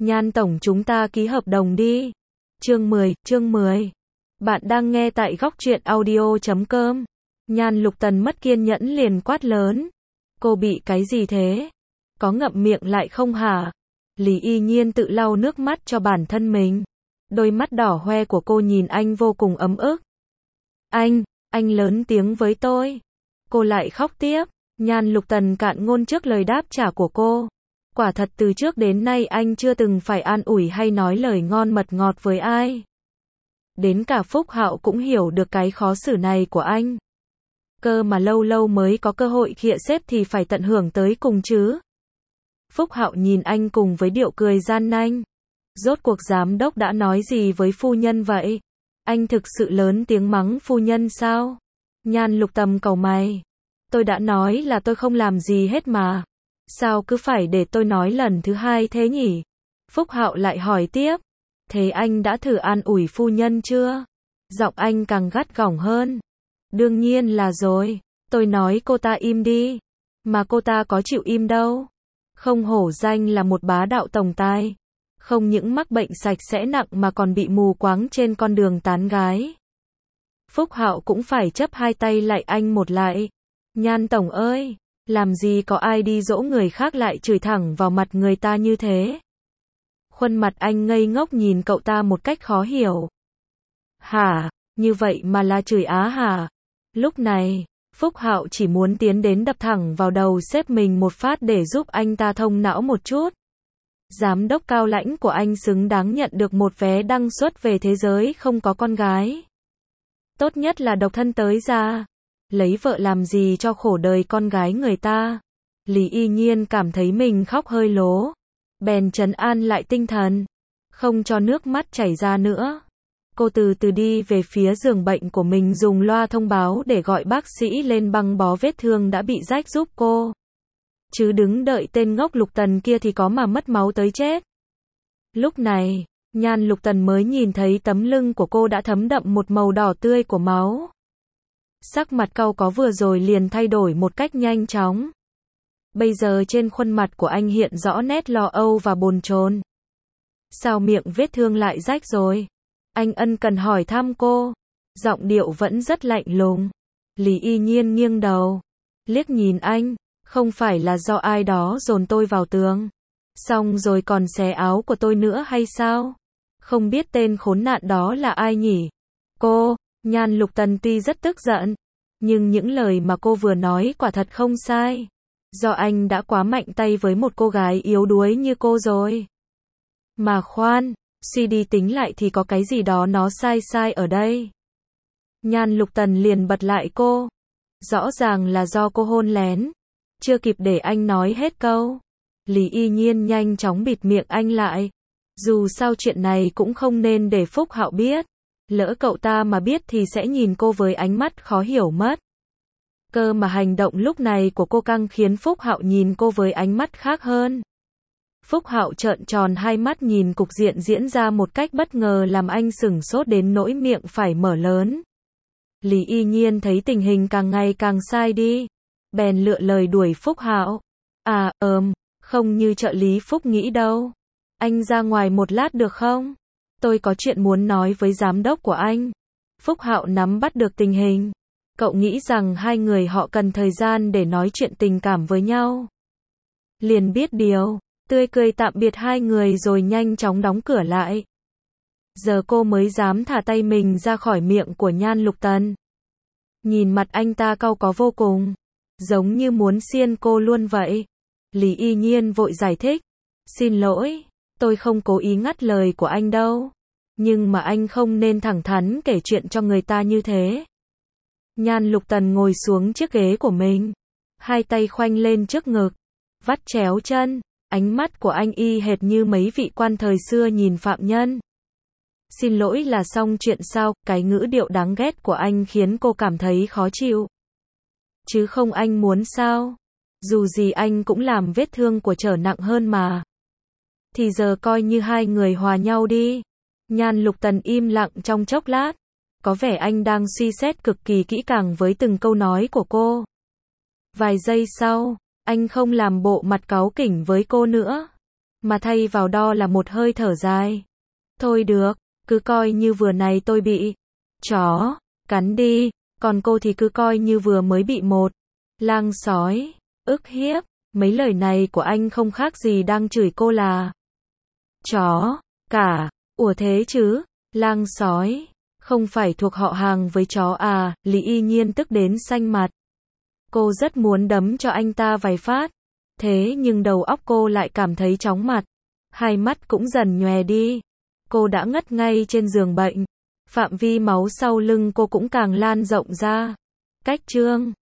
Nhan tổng chúng ta ký hợp đồng đi. Chương 10. Bạn đang nghe tại góc truyện audio.com. Nhan Lục Tần mất kiên nhẫn liền quát lớn. Cô bị cái gì thế? Có ngậm miệng lại không hả? Lý Y Nhiên tự lau nước mắt cho bản thân mình. Đôi mắt đỏ hoe của cô nhìn anh vô cùng ấm ức. Anh lớn tiếng với tôi. Cô lại khóc tiếp. Nhan Lục Tần cạn ngôn trước lời đáp trả của cô. Quả thật từ trước đến nay anh chưa từng phải an ủi hay nói lời ngon mật ngọt với ai. Đến cả Phúc Hạo cũng hiểu được cái khó xử này của anh. Cơ mà lâu lâu mới có cơ hội khịa xếp thì phải tận hưởng tới cùng chứ. Phúc Hạo nhìn anh cùng với điệu cười gian nanh. Rốt cuộc giám đốc đã nói gì với phu nhân vậy? Anh thực sự lớn tiếng mắng phu nhân sao? Nhan Lục Tần cau mày. Tôi đã nói là tôi không làm gì hết mà. Sao cứ phải để tôi nói lần thứ hai thế nhỉ? Phúc Hạo lại hỏi tiếp. Thế anh đã thử an ủi phu nhân chưa? Giọng anh càng gắt gỏng hơn. Đương nhiên là rồi. Tôi nói cô ta im đi. Mà cô ta có chịu im đâu. Không hổ danh là một bá đạo tổng tài. Không những mắc bệnh sạch sẽ nặng mà còn bị mù quáng trên con đường tán gái. Phúc Hạo cũng phải chấp hai tay lại anh một lại. Nhan tổng ơi, làm gì có ai đi dỗ người khác lại chửi thẳng vào mặt người ta như thế. Khuôn mặt anh ngây ngốc nhìn cậu ta một cách khó hiểu. Hả, như vậy mà là chửi á hả? Lúc này, Phúc Hạo chỉ muốn tiến đến đập thẳng vào đầu sếp mình một phát để giúp anh ta thông não một chút. Giám đốc cao lãnh của anh xứng đáng nhận được một vé đăng xuất về thế giới không có con gái. Tốt nhất là độc thân tới ra. Lấy vợ làm gì cho khổ đời con gái người ta. Lý Y Nhiên cảm thấy mình khóc hơi lố. Bèn trấn an lại tinh thần. Không cho nước mắt chảy ra nữa. Cô từ từ đi về phía giường bệnh của mình dùng loa thông báo để gọi bác sĩ lên băng bó vết thương đã bị rách giúp cô. Chứ đứng đợi tên ngốc Lục Tần kia thì có mà mất máu tới chết. Lúc này, Nhan Lục Tần mới nhìn thấy tấm lưng của cô đã thấm đậm một màu đỏ tươi của máu. Sắc mặt cau có vừa rồi liền thay đổi một cách nhanh chóng. Bây giờ trên khuôn mặt của anh hiện rõ nét lo âu và bồn chồn. Sao miệng vết thương lại rách rồi? Anh ân cần hỏi thăm cô. Giọng điệu vẫn rất lạnh lùng. Lý Y Nhiên nghiêng đầu. Liếc nhìn anh. Không phải là do ai đó dồn tôi vào tường. Xong rồi còn xé áo của tôi nữa hay sao? Không biết tên khốn nạn đó là ai nhỉ? Cô, Nhan Lục Tần tuy rất tức giận. Nhưng những lời mà cô vừa nói quả thật không sai. Do anh đã quá mạnh tay với một cô gái yếu đuối như cô rồi. Mà khoan, suy đi tính lại thì có cái gì đó nó sai ở đây. Nhan Lục Tần liền bật lại cô. Rõ ràng là do cô hôn lén. Chưa kịp để anh nói hết câu. Lý Y Nhiên nhanh chóng bịt miệng anh lại. Dù sao chuyện này cũng không nên để Phúc Hạo biết. Lỡ cậu ta mà biết thì sẽ nhìn cô với ánh mắt khó hiểu mất. Cơ mà hành động lúc này của cô càng khiến Phúc Hạo nhìn cô với ánh mắt khác hơn. Phúc Hạo trợn tròn hai mắt nhìn cục diện diễn ra một cách bất ngờ làm anh sửng sốt đến nỗi miệng phải mở lớn. Lý Y Nhiên thấy tình hình càng ngày càng sai đi. Bèn lựa lời đuổi Phúc Hạo. Không như trợ lý Phúc nghĩ đâu. Anh ra ngoài một lát được không? Tôi có chuyện muốn nói với giám đốc của anh. Phúc Hạo nắm bắt được tình hình. Cậu nghĩ rằng hai người họ cần thời gian để nói chuyện tình cảm với nhau. Liền biết điều, tươi cười tạm biệt hai người rồi nhanh chóng đóng cửa lại. Giờ cô mới dám thả tay mình ra khỏi miệng của Nhan Lục Tần. Nhìn mặt anh ta cau có vô cùng. Giống như muốn xiên cô luôn vậy. Lý Y Nhiên vội giải thích. Xin lỗi, tôi không cố ý ngắt lời của anh đâu. Nhưng mà anh không nên thẳng thắn kể chuyện cho người ta như thế. Nhan Lục Tần ngồi xuống chiếc ghế của mình. Hai tay khoanh lên trước ngực. Vắt chéo chân. Ánh mắt của anh y hệt như mấy vị quan thời xưa nhìn phạm nhân. Xin lỗi là xong chuyện sao? Cái ngữ điệu đáng ghét của anh khiến cô cảm thấy khó chịu. Chứ không anh muốn sao? Dù gì anh cũng làm vết thương của trở nặng hơn mà. Thì giờ coi như hai người hòa nhau đi. Nhan Lục Tần im lặng trong chốc lát. Có vẻ anh đang suy xét cực kỳ kỹ càng với từng câu nói của cô. Vài giây sau, anh không làm bộ mặt cáu kỉnh với cô nữa. mà thay vào đó là một hơi thở dài. Thôi được, cứ coi như vừa này tôi bị chó cắn đi, còn cô thì cứ coi như vừa mới bị một lang sói ức hiếp. Mấy lời này của anh không khác gì đang chửi cô là chó cả. Ủa thế chứ, lang sói không phải thuộc họ hàng với chó à? Lý Y Nhiên tức đến xanh mặt. Cô rất muốn đấm cho anh ta vài phát. Thế nhưng đầu óc cô lại cảm thấy chóng mặt. Hai mắt cũng dần nhòe đi. Cô đã ngất ngay trên giường bệnh. Phạm vi máu sau lưng cô cũng càng lan rộng ra. Cách chương